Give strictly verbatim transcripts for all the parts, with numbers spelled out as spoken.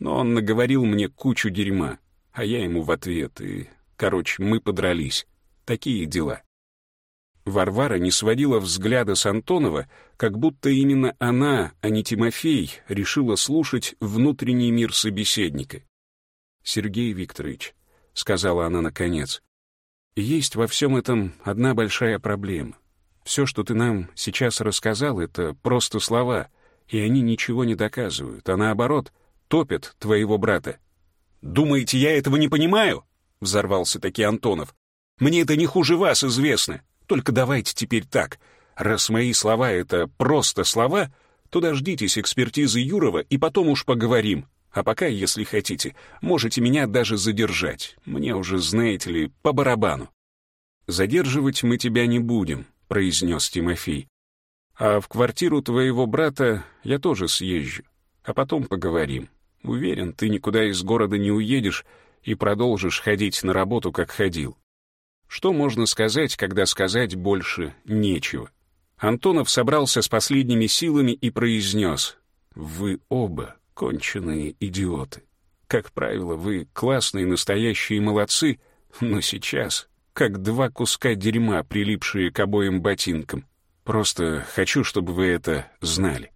но он наговорил мне кучу дерьма, а я ему в ответ, и, короче, мы подрались. Такие дела». Варвара не сводила взгляда с Антонова, как будто именно она, а не Тимофей, решила слушать внутренний мир собеседника. «Сергей Викторович», — сказала она наконец, — «есть во всем этом одна большая проблема. Все, что ты нам сейчас рассказал, — это просто слова, и они ничего не доказывают, а наоборот, топят твоего брата». «Думаете, я этого не понимаю?» — взорвался таки Антонов. «Мне это не хуже вас известно. Только давайте теперь так. Раз мои слова — это просто слова, то дождитесь экспертизы Юрова и потом уж поговорим. А пока, если хотите, можете меня даже задержать. Мне уже, знаете ли, по барабану». «Задерживать мы тебя не будем», — произнес Тимофей. «А в квартиру твоего брата я тоже съезжу, а потом поговорим. Уверен, ты никуда из города не уедешь и продолжишь ходить на работу, как ходил». Что можно сказать, когда сказать больше нечего? Антонов собрался с последними силами и произнес: «Вы оба конченые идиоты. Как правило, вы классные, настоящие молодцы, но сейчас как два куска дерьма, прилипшие к обоим ботинкам. Просто хочу, чтобы вы это знали».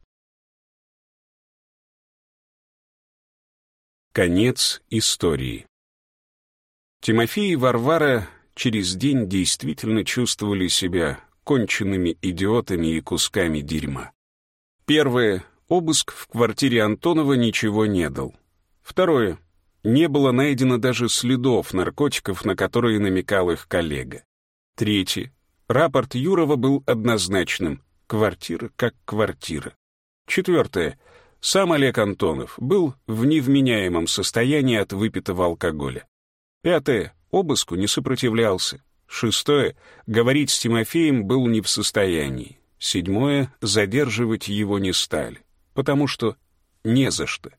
Конец истории. Тимофей и Варвара через день действительно чувствовали себя конченными идиотами и кусками дерьма. Первое. Обыск в квартире Антонова ничего не дал. Второе. Не было найдено даже следов наркотиков, на которые намекал их коллега. Третье. Рапорт Юрова был однозначным. Квартира как квартира. Четвертое. Сам Олег Антонов был в невменяемом состоянии от выпитого алкоголя. Пятое. Обыску не сопротивлялся. Шестое. Говорить с Тимофеем был не в состоянии. Седьмое. Задерживать его не стали, потому что не за что.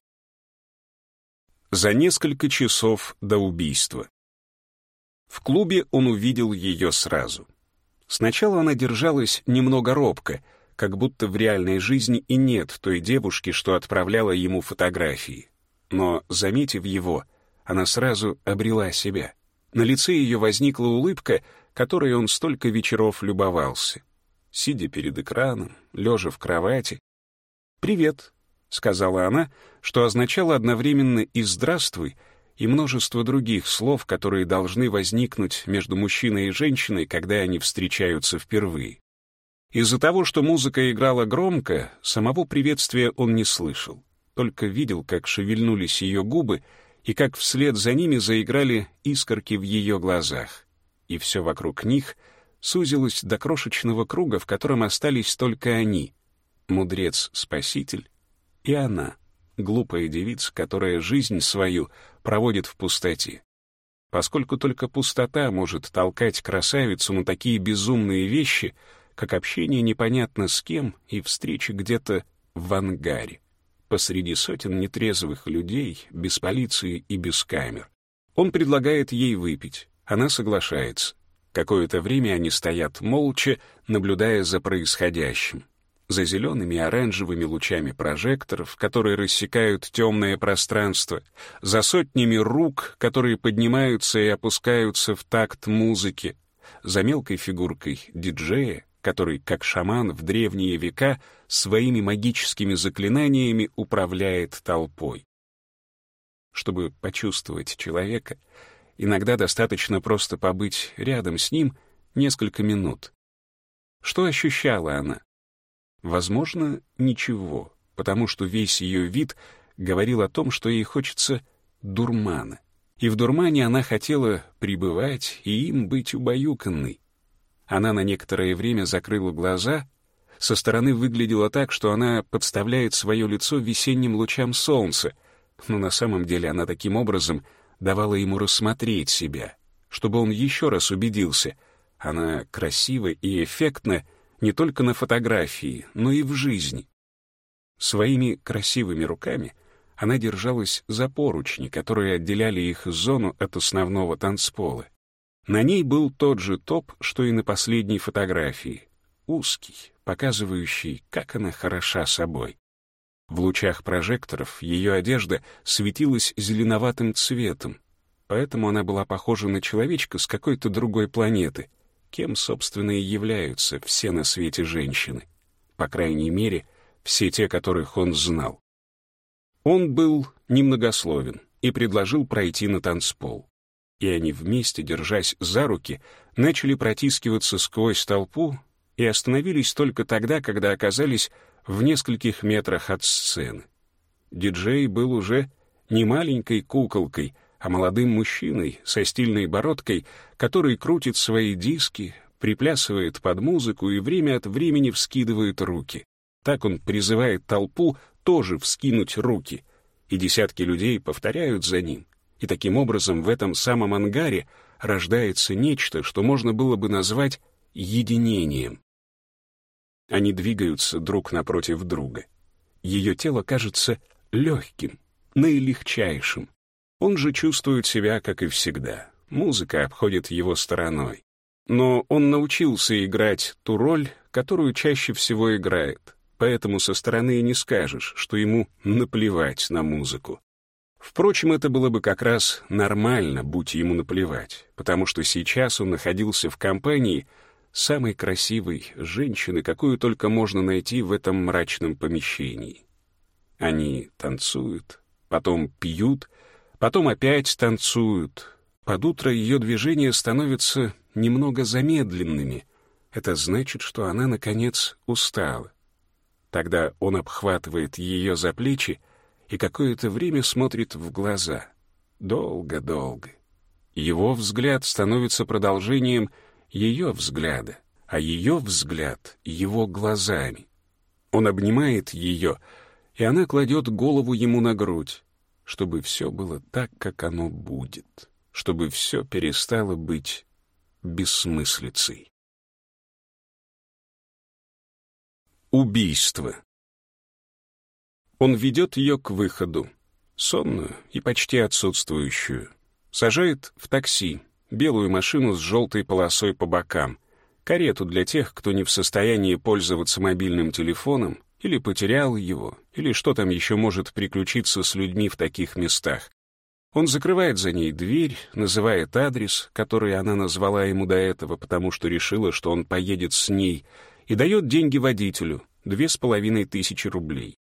За несколько часов до убийства. В клубе он увидел ее сразу. Сначала она держалась немного робко, как будто в реальной жизни и нет той девушки, что отправляла ему фотографии. Но, заметив его, она сразу обрела себя. На лице ее возникла улыбка, которой он столько вечеров любовался. Сидя перед экраном, лежа в кровати. «Привет», — сказала она, что означало одновременно и «здравствуй», и множество других слов, которые должны возникнуть между мужчиной и женщиной, когда они встречаются впервые. Из-за того, что музыка играла громко, самого приветствия он не слышал, только видел, как шевельнулись ее губы, и как вслед за ними заиграли искорки в ее глазах. И все вокруг них сузилось до крошечного круга, в котором остались только они — мудрец-спаситель и она, глупая девица, которая жизнь свою проводит в пустоте. Поскольку только пустота может толкать красавицу на такие безумные вещи, как общение непонятно с кем и встреча где-то в ангаре, посреди сотен нетрезвых людей, без полиции и без камер. Он предлагает ей выпить, она соглашается. Какое-то время они стоят молча, наблюдая за происходящим. За зелеными и оранжевыми лучами прожекторов, которые рассекают темное пространство, за сотнями рук, которые поднимаются и опускаются в такт музыки, за мелкой фигуркой диджея, который, как шаман в древние века, своими магическими заклинаниями управляет толпой. Чтобы почувствовать человека, иногда достаточно просто побыть рядом с ним несколько минут. Что ощущала она? Возможно, ничего, потому что весь ее вид говорил о том, что ей хочется дурмана. И в дурмане она хотела пребывать и им быть убаюканной. Она на некоторое время закрыла глаза. Со стороны выглядело так, что она подставляет свое лицо весенним лучам солнца, но на самом деле она таким образом давала ему рассмотреть себя, чтобы он еще раз убедился. Она красива и эффектна не только на фотографии, но и в жизни. Своими красивыми руками она держалась за поручни, которые отделяли их зону от основного танцпола. На ней был тот же топ, что и на последней фотографии, узкий, показывающий, как она хороша собой. В лучах прожекторов ее одежда светилась зеленоватым цветом, поэтому она была похожа на человечка с какой-то другой планеты, кем, собственно, и являются все на свете женщины, по крайней мере, все те, которых он знал. Он был немногословен и предложил пройти на танцпол. И они вместе, держась за руки, начали протискиваться сквозь толпу и остановились только тогда, когда оказались в нескольких метрах от сцены. Диджей был уже не маленькой куколкой, а молодым мужчиной со стильной бородкой, который крутит свои диски, приплясывает под музыку и время от времени вскидывает руки. Так он призывает толпу тоже вскинуть руки, и десятки людей повторяют за ним. И таким образом в этом самом ангаре рождается нечто, что можно было бы назвать единением. Они двигаются друг напротив друга. Ее тело кажется легким, наилегчайшим. Он же чувствует себя, как и всегда. Музыка обходит его стороной. Но он научился играть ту роль, которую чаще всего играет, поэтому со стороны и не скажешь, что ему наплевать на музыку. Впрочем, это было бы как раз нормально, будь ему наплевать, потому что сейчас он находился в компании самой красивой женщины, какую только можно найти в этом мрачном помещении. Они танцуют, потом пьют, потом опять танцуют. Под утро ее движения становятся немного замедленными. Это значит, что она, наконец, устала. Тогда он обхватывает ее за плечи и какое-то время смотрит в глаза. Долго-долго. Его взгляд становится продолжением ее взгляда, а ее взгляд — его глазами. Он обнимает ее, и она кладет голову ему на грудь, чтобы все было так, как оно будет, чтобы все перестало быть бессмыслицей. Убийство. Он ведет ее к выходу, сонную и почти отсутствующую. Сажает в такси, белую машину с желтой полосой по бокам, карету для тех, кто не в состоянии пользоваться мобильным телефоном, или потерял его, или что там еще может приключиться с людьми в таких местах. Он закрывает за ней дверь, называет адрес, который она назвала ему до этого, потому что решила, что он поедет с ней, и дает деньги водителю, две с половиной тысячи рублей.